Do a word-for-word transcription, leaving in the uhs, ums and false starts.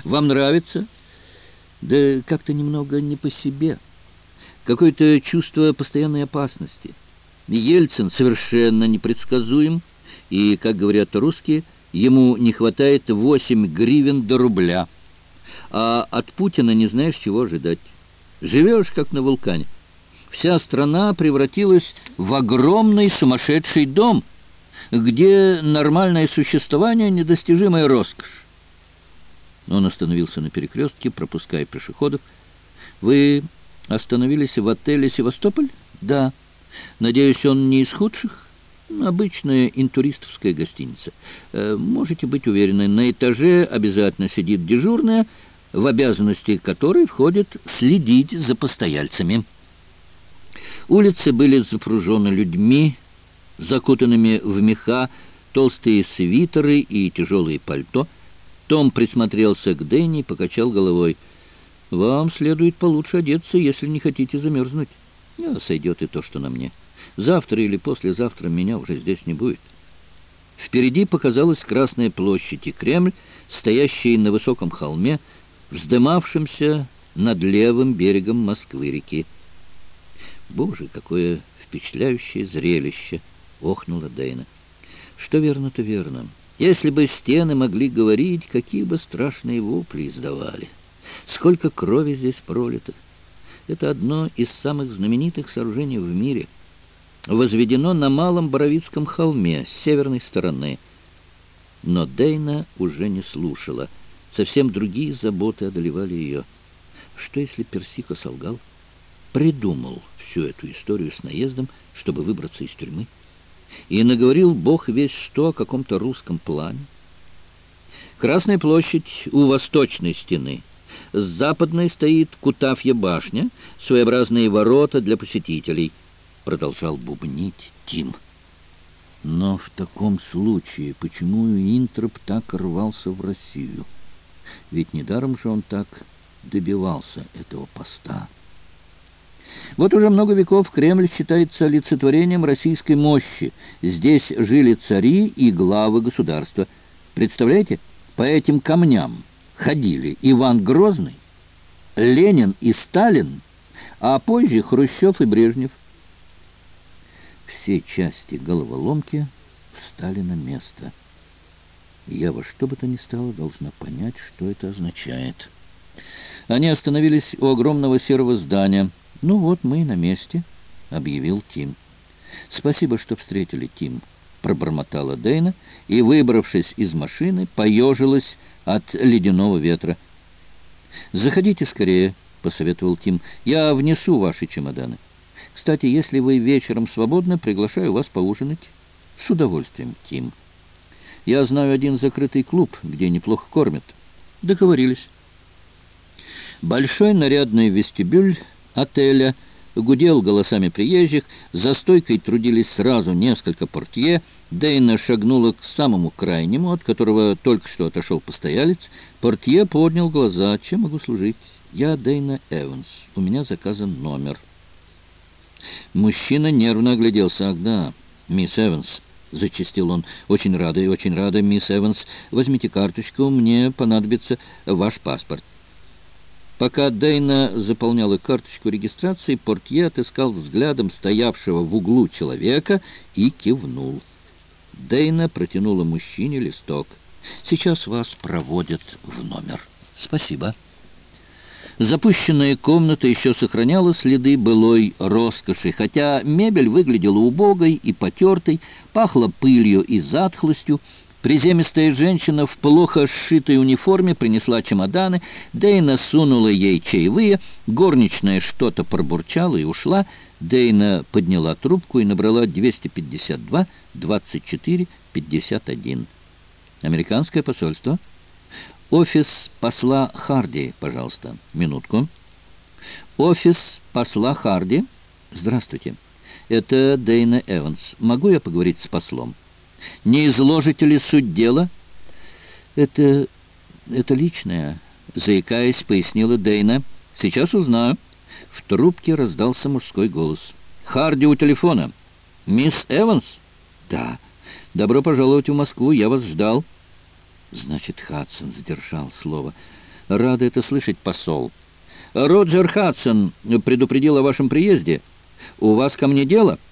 Вам нравится? Да как-то немного не по себе. Какое-то чувство постоянной опасности. Ельцин совершенно непредсказуем, и, как говорят русские, ему не хватает восемь гривен до рубля. А от Путина не знаешь, чего ожидать. Живешь, как на вулкане. Вся страна превратилась в огромный сумасшедший дом, где нормальное существование — недостижимая роскошь. Он остановился на перекрестке, пропуская пешеходов. «Вы остановились в отеле «Севастополь»?» «Да». «Надеюсь, он не из худших?» «Обычная интуристовская гостиница. Можете быть уверены, на этаже обязательно сидит дежурная, в обязанности которой входит следить за постояльцами». Улицы были запружены людьми, закутанными в меха, толстые свитеры и тяжелые пальто. Том присмотрелся к Дэнни и покачал головой. «Вам следует получше одеться, если не хотите замерзнуть. А сойдет и то, что на мне. Завтра или послезавтра меня уже здесь не будет». Впереди показалась Красная площадь и Кремль, стоящий на высоком холме, вздымавшимся над левым берегом Москвы-реки. «Боже, какое впечатляющее зрелище!» — охнула Дейна. «Что верно, то верно. Если бы стены могли говорить, какие бы страшные вопли издавали. Сколько крови здесь пролито. Это одно из самых знаменитых сооружений в мире. Возведено на Малом Боровицком холме с северной стороны». Но Дейна уже не слушала. Совсем другие заботы одолевали ее. Что, если Персико солгал? Придумал всю эту историю с наездом, чтобы выбраться из тюрьмы? И наговорил бог весть что о каком-то русском плане? Красная площадь у восточной стены. С западной стоит Кутафья башня, своеобразные ворота для посетителей. Продолжал бубнить Тим. Но в таком случае, почему Уинтроп так рвался в Россию? Ведь недаром же он так добивался этого поста. Вот уже много веков Кремль считается олицетворением российской мощи. Здесь жили цари и главы государства. Представляете, по этим камням ходили Иван Грозный, Ленин и Сталин, а позже Хрущев и Брежнев. Все части головоломки встали на место. Я во что бы то ни стало должна понять, что это означает. Они остановились у огромного серого здания. «Ну вот, мы и на месте», — объявил Тим. «Спасибо, что встретили, Тим», — пробормотала Дейна и, выбравшись из машины, поежилась от ледяного ветра. «Заходите скорее», — посоветовал Тим. «Я внесу ваши чемоданы. Кстати, если вы вечером свободны, приглашаю вас поужинать». «С удовольствием, Тим. Я знаю один закрытый клуб, где неплохо кормят». «Договорились». Большой нарядный вестибюль отеля гудел голосами приезжих, за стойкой трудились сразу несколько портье. Дейна шагнула к самому крайнему, от которого только что отошел постоялец. Портье поднял глаза. «Чем могу служить?» «Я Дейна Эванс. У меня заказан номер». Мужчина нервно огляделся. «Ах, да, мисс Эванс», — зачастил он. «Очень рада и очень рада, мисс Эванс. Возьмите карточку, мне понадобится ваш паспорт». Пока Дейна заполняла карточку регистрации, портье отыскал взглядом стоявшего в углу человека и кивнул. Дейна протянула мужчине листок. «Сейчас вас проводят в номер». «Спасибо». Запущенная комната еще сохраняла следы былой роскоши, хотя мебель выглядела убогой и потертой, пахла пылью и затхлостью. Приземистая женщина в плохо сшитой униформе принесла чемоданы. Дейна сунула ей чаевые. Горничная что-то пробурчала и ушла. Дейна подняла трубку и набрала двести пятьдесят два двадцать четыре пятьдесят один. «Американское посольство?» «Офис посла Харди, пожалуйста. Минутку». «Офис посла Харди?» «Здравствуйте. Это Дейна Эванс. Могу я поговорить с послом?» «Не изложите ли суть дела?» «Это... это личное», — заикаясь, пояснила Дейна. «Сейчас узнаю». В трубке раздался мужской голос. «Харди у телефона. Мисс Эванс?» «Да. Добро пожаловать в Москву. Я вас ждал». Значит, Хадсон сдержал слово. Рада это слышать, посол. Роджер Хадсон предупредил о вашем приезде. У вас ко мне дело?»